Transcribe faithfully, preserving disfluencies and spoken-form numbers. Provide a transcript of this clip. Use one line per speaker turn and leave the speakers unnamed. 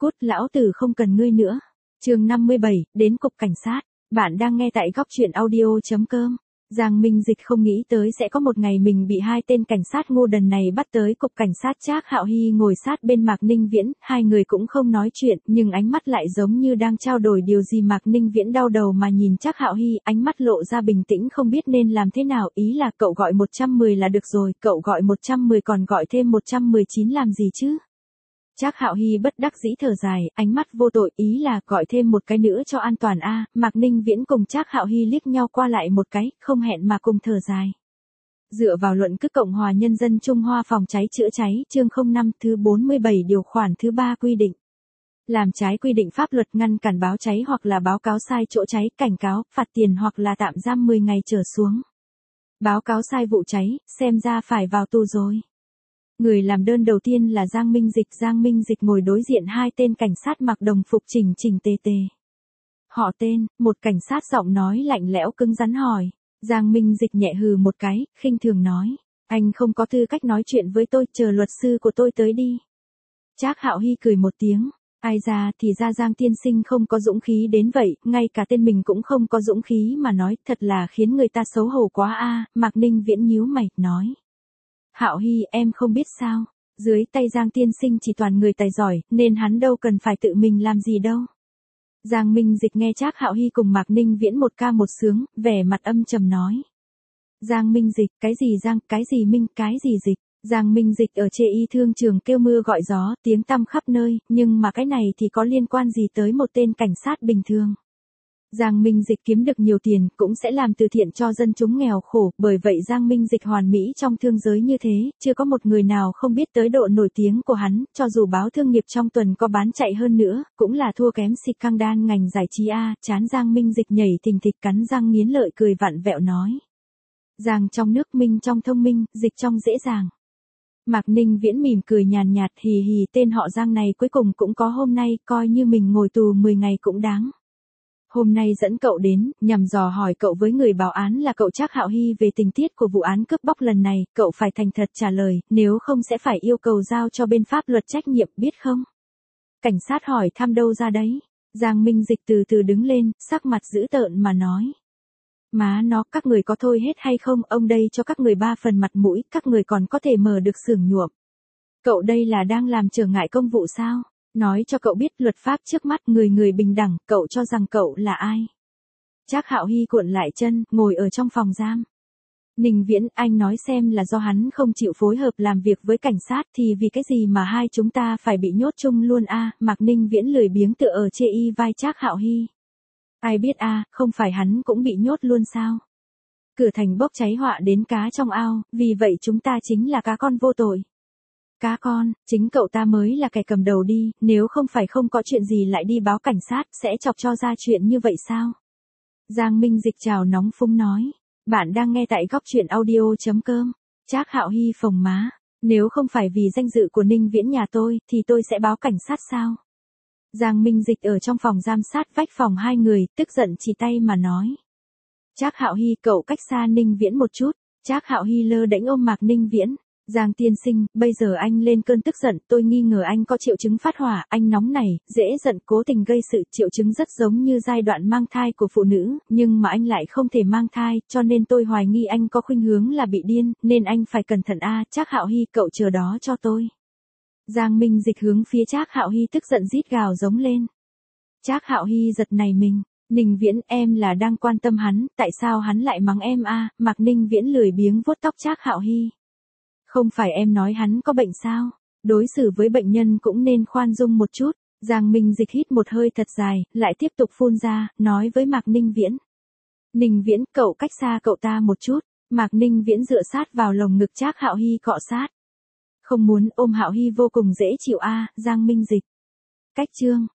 Cút, lão tử không cần ngươi nữa. Chương năm mươi bảy, đến cục cảnh sát. Bạn đang nghe tại góc truyện audio chấm com. Giang Minh Dịch không nghĩ tới sẽ có một ngày mình bị hai tên cảnh sát ngu đần này bắt tới cục cảnh sát. Trác Hạo Hy ngồi sát bên Mạc Ninh Viễn, hai người cũng không nói chuyện, nhưng ánh mắt lại giống như đang trao đổi điều gì. Mạc Ninh Viễn đau đầu mà nhìn Trác Hạo Hy, ánh mắt lộ ra bình tĩnh không biết nên làm thế nào, ý là cậu gọi một trăm mười là được rồi, cậu gọi một trăm mười còn gọi thêm một trăm mười chín làm gì chứ? Trác Hạo Hy bất đắc dĩ thở dài, ánh mắt vô tội, ý là gọi thêm một cái nữa cho an toàn a. Mạc Ninh Viễn cùng Trác Hạo Hy liếc nhau qua lại một cái, không hẹn mà cùng thở dài. Dựa vào luận cứ Cộng hòa Nhân dân Trung Hoa phòng cháy chữa cháy, chương không năm thứ bốn mươi bảy điều khoản thứ ba quy định. Làm trái quy định pháp luật ngăn cản báo cháy hoặc là báo cáo sai chỗ cháy, cảnh cáo, phạt tiền hoặc là tạm giam mười ngày trở xuống. Báo cáo sai vụ cháy, xem ra phải vào tù rồi. Người làm đơn đầu tiên là Giang Minh Dịch. Giang Minh Dịch ngồi đối diện hai tên cảnh sát mặc đồng phục chỉnh chỉnh tề tề. Họ tên, một cảnh sát giọng nói lạnh lẽo cứng rắn hỏi. Giang Minh Dịch nhẹ hừ một cái, khinh thường nói. Anh không có tư cách nói chuyện với tôi, chờ luật sư của tôi tới đi. Trác Hạo Hy cười một tiếng. Ai ra thì ra Giang tiên sinh không có dũng khí đến vậy, ngay cả tên mình cũng không có dũng khí mà nói, thật là khiến người ta xấu hổ quá a. Mạc Ninh Viễn nhíu mày, nói. Hạo Hy, em không biết sao, dưới tay Giang tiên sinh chỉ toàn người tài giỏi, nên hắn đâu cần phải tự mình làm gì đâu. Giang Minh Dịch nghe Trác Hạo Hy cùng Mạc Ninh Viễn một ca một sướng, vẻ mặt âm trầm nói. Giang Minh Dịch, cái gì Giang, cái gì Minh, cái gì Dịch. Giang Minh Dịch ở chê y thương trường kêu mưa gọi gió, tiếng tăm khắp nơi, nhưng mà cái này thì có liên quan gì tới một tên cảnh sát bình thường. Giang Minh Dịch kiếm được nhiều tiền, cũng sẽ làm từ thiện cho dân chúng nghèo khổ, bởi vậy Giang Minh Dịch hoàn mỹ trong thương giới như thế, chưa có một người nào không biết tới độ nổi tiếng của hắn, cho dù báo thương nghiệp trong tuần có bán chạy hơn nữa, cũng là thua kém xịt căng đan ngành giải trí a. Chán Giang Minh Dịch nhảy thình thịch, cắn răng nghiến lợi cười vặn vẹo nói. Giang trong nước, Minh trong thông minh, Dịch trong dễ dàng. Mạc Ninh Viễn mỉm cười nhàn nhạt, hì hì, tên họ Giang này cuối cùng cũng có hôm nay, coi như mình ngồi tù mười ngày cũng đáng. Hôm nay dẫn cậu đến, nhằm dò hỏi cậu với người báo án là cậu Trác Hạo Hy về tình tiết của vụ án cướp bóc lần này, cậu phải thành thật trả lời, nếu không sẽ phải yêu cầu giao cho bên pháp luật trách nhiệm, biết không? Cảnh sát hỏi thăm đâu ra đấy? Giang Minh Dịch từ từ đứng lên, sắc mặt dữ tợn mà nói. Má nó, các người có thôi hết hay không, ông đây cho các người ba phần mặt mũi, các người còn có thể mở được xưởng nhuộm. Cậu đây là đang làm trở ngại công vụ sao? Nói cho cậu biết luật pháp trước mắt, người người bình đẳng, cậu cho rằng cậu là ai? Trác Hạo Hy cuộn lại chân, ngồi ở trong phòng giam. Ninh Viễn, anh nói xem là do hắn không chịu phối hợp làm việc với cảnh sát thì vì cái gì mà hai chúng ta phải bị nhốt chung luôn a? À, Mạc Ninh Viễn lười biếng tựa ở chê y vai Trác Hạo Hy. Ai biết a, à, không phải hắn cũng bị nhốt luôn sao? Cửa thành bốc cháy họa đến cá trong ao, vì vậy chúng ta chính là cá con vô tội. Cá con, chính cậu ta mới là kẻ cầm đầu đi, nếu không phải không có chuyện gì lại đi báo cảnh sát, sẽ chọc cho ra chuyện như vậy sao? Giang Minh Dịch trào nóng phúng nói. Bạn đang nghe tại góc truyện audio chấm com. Trác Hạo Hy phồng má. Nếu không phải vì danh dự của Ninh Viễn nhà tôi, thì tôi sẽ báo cảnh sát sao? Giang Minh Dịch ở trong phòng giam sát vách phòng hai người, tức giận chỉ tay mà nói. Trác Hạo Hy, cậu cách xa Ninh Viễn một chút. Trác Hạo Hy lơ đễnh ôm Mạc Ninh Viễn. Giang tiên sinh, bây giờ anh lên cơn tức giận, tôi nghi ngờ anh có triệu chứng phát hỏa, anh nóng nảy, dễ giận, cố tình gây sự, triệu chứng rất giống như giai đoạn mang thai của phụ nữ, nhưng mà anh lại không thể mang thai, cho nên tôi hoài nghi anh có khuynh hướng là bị điên, nên anh phải cẩn thận a. Trác Hạo Hy, cậu chờ đó cho tôi. Giang Minh Dịch hướng phía Trác Hạo Hy tức giận rít gào giống lên. Trác Hạo Hy giật nảy mình. Ninh Viễn, em là đang quan tâm hắn, tại sao hắn lại mắng em a? Mạc Ninh Viễn lười biếng vuốt tóc Trác Hạo Hy. Không phải em nói hắn có bệnh sao? Đối xử với bệnh nhân cũng nên khoan dung một chút. Giang Minh Dịch hít một hơi thật dài, lại tiếp tục phun ra, nói với Mạc Ninh Viễn. Ninh Viễn, cậu cách xa cậu ta một chút. Mạc Ninh Viễn dựa sát vào lồng ngực Trác Hạo Hy cọ sát. Không muốn ôm Hạo Hy vô cùng dễ chịu a. Giang Minh Dịch. Cách chương.